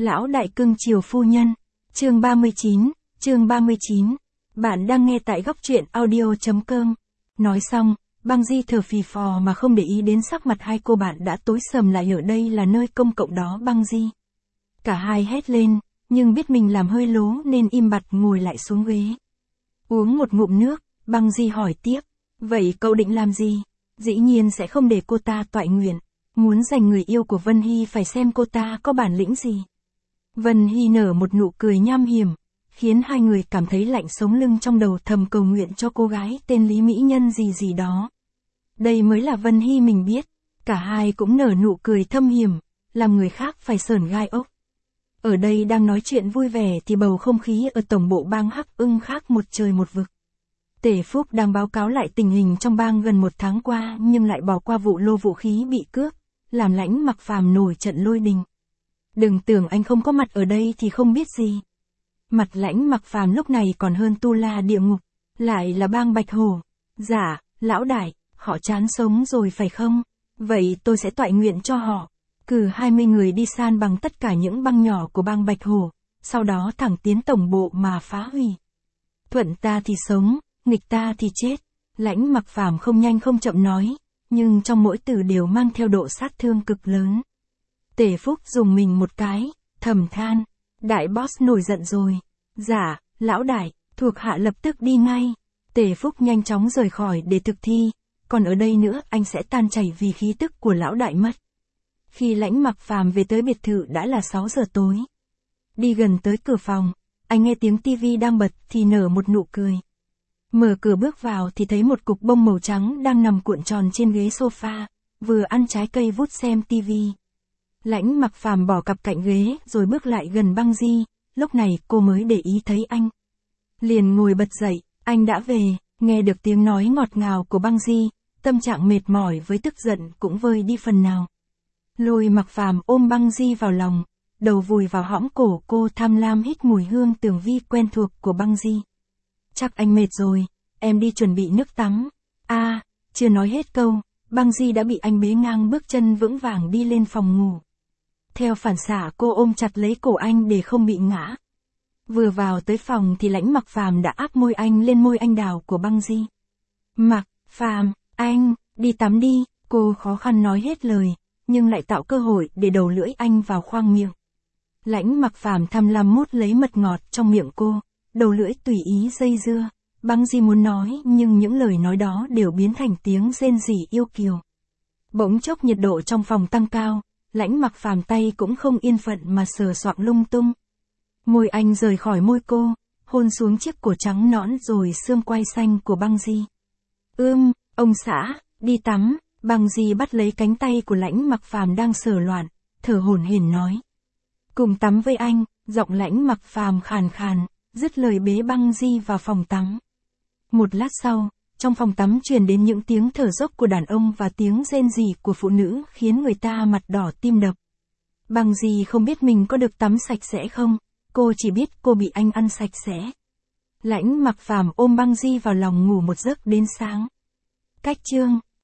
Lão đại cưng chiều phu nhân. Chương 39. Bạn đang nghe tại góc truyện audio.com. Nói xong, Băng Di thở phì phò mà không để ý đến sắc mặt hai cô bạn đã tối sầm lại, ở đây là nơi công cộng đó Băng Di. Cả hai hét lên, nhưng biết mình làm hơi lố nên im bặt ngồi lại xuống ghế. Uống một ngụm nước, Băng Di hỏi tiếp. Vậy cậu định làm gì? Dĩ nhiên sẽ không để cô ta toại nguyện. Muốn giành người yêu của Vân Hy phải xem cô ta có bản lĩnh gì. Vân Hy nở một nụ cười nham hiểm, khiến hai người cảm thấy lạnh sống lưng, trong đầu thầm cầu nguyện cho cô gái tên Lý Mỹ Nhân gì đó. Đây mới là Vân Hy mình biết. Cả hai cũng nở nụ cười thâm hiểm, làm người khác phải sởn gai ốc. Ở đây đang nói chuyện vui vẻ thì bầu không khí ở tổng bộ bang Hắc Ưng khác một trời một vực. Tể Phúc đang báo cáo lại tình hình trong bang gần một tháng qua, nhưng lại bỏ qua vụ lô vũ khí bị cướp, làm Lãnh Mặc Phàm nổi trận lôi đình. Đừng tưởng anh không có mặt ở đây thì không biết gì. Mặt Lãnh Mặc Phàm lúc này còn hơn tu la địa ngục, lại là bang Bạch Hổ. Dạ, lão đại, họ chán sống rồi phải không? Vậy tôi sẽ toại nguyện cho họ. Cử 20 người đi san bằng tất cả những bang nhỏ của bang Bạch Hổ, sau đó thẳng tiến tổng bộ mà phá hủy. Thuận ta thì sống, nghịch ta thì chết. Lãnh Mặc Phàm không nhanh không chậm nói, nhưng trong mỗi từ đều mang theo độ sát thương cực lớn. Tể Phúc dùng mình một cái, thầm than. Đại boss nổi giận rồi. Dạ, lão đại, thuộc hạ lập tức đi ngay. Tể Phúc nhanh chóng rời khỏi để thực thi, còn ở đây nữa anh sẽ tan chảy vì khí tức của lão đại mất. Khi Lãnh Mặc Phàm về tới biệt thự đã là 6 giờ tối. Đi gần tới cửa phòng, anh nghe tiếng tivi đang bật thì nở một nụ cười. Mở cửa bước vào thì thấy một cục bông màu trắng đang nằm cuộn tròn trên ghế sofa, vừa ăn trái cây vút xem tivi. Lãnh Mặc Phàm bỏ cặp cạnh ghế rồi bước lại gần Băng Di, lúc này cô mới để ý thấy anh. Liền ngồi bật dậy, anh đã về, nghe được tiếng nói ngọt ngào của Băng Di, tâm trạng mệt mỏi với tức giận cũng vơi đi phần nào. Lôi Mặc Phàm ôm Băng Di vào lòng, đầu vùi vào hõm cổ cô, tham lam hít mùi hương tường vi quen thuộc của Băng Di. Chắc anh mệt rồi, em đi chuẩn bị nước tắm. Chưa nói hết câu, Băng Di đã bị anh bế ngang bước chân vững vàng đi lên phòng ngủ. Theo phản xạ cô ôm chặt lấy cổ anh để không bị ngã. Vừa vào tới phòng thì Lãnh Mặc Phàm đã áp môi anh lên môi anh đào của Băng Di. Mặc Phàm, anh, đi tắm đi, cô khó khăn nói hết lời, nhưng lại tạo cơ hội để đầu lưỡi anh vào khoang miệng. Lãnh Mặc Phàm tham lam mút lấy mật ngọt trong miệng cô, đầu lưỡi tùy ý dây dưa. Băng Di muốn nói nhưng những lời nói đó đều biến thành tiếng rên rỉ yêu kiều. Bỗng chốc nhiệt độ trong phòng tăng cao, Lãnh Mặc Phàm tay cũng không yên phận mà sờ soạng lung tung. Môi anh rời khỏi môi cô, hôn xuống chiếc cổ trắng nõn rồi xương quai xanh của Băng Di. Ông xã, đi tắm. Băng Di bắt lấy cánh tay của Lãnh Mặc Phàm đang sờ loạn, thở hổn hển nói. Cùng tắm với anh, giọng Lãnh Mặc Phàm khàn khàn, dứt lời bế Băng Di vào phòng tắm. Một lát sau, trong phòng tắm truyền đến những tiếng thở dốc của đàn ông và tiếng rên rỉ của phụ nữ khiến người ta mặt đỏ tim đập. Băng Di không biết mình có được tắm sạch sẽ không, cô chỉ biết cô bị anh ăn sạch sẽ. Lãnh Mặc Phàm ôm Băng Di vào lòng ngủ một giấc đến sáng. Cách chương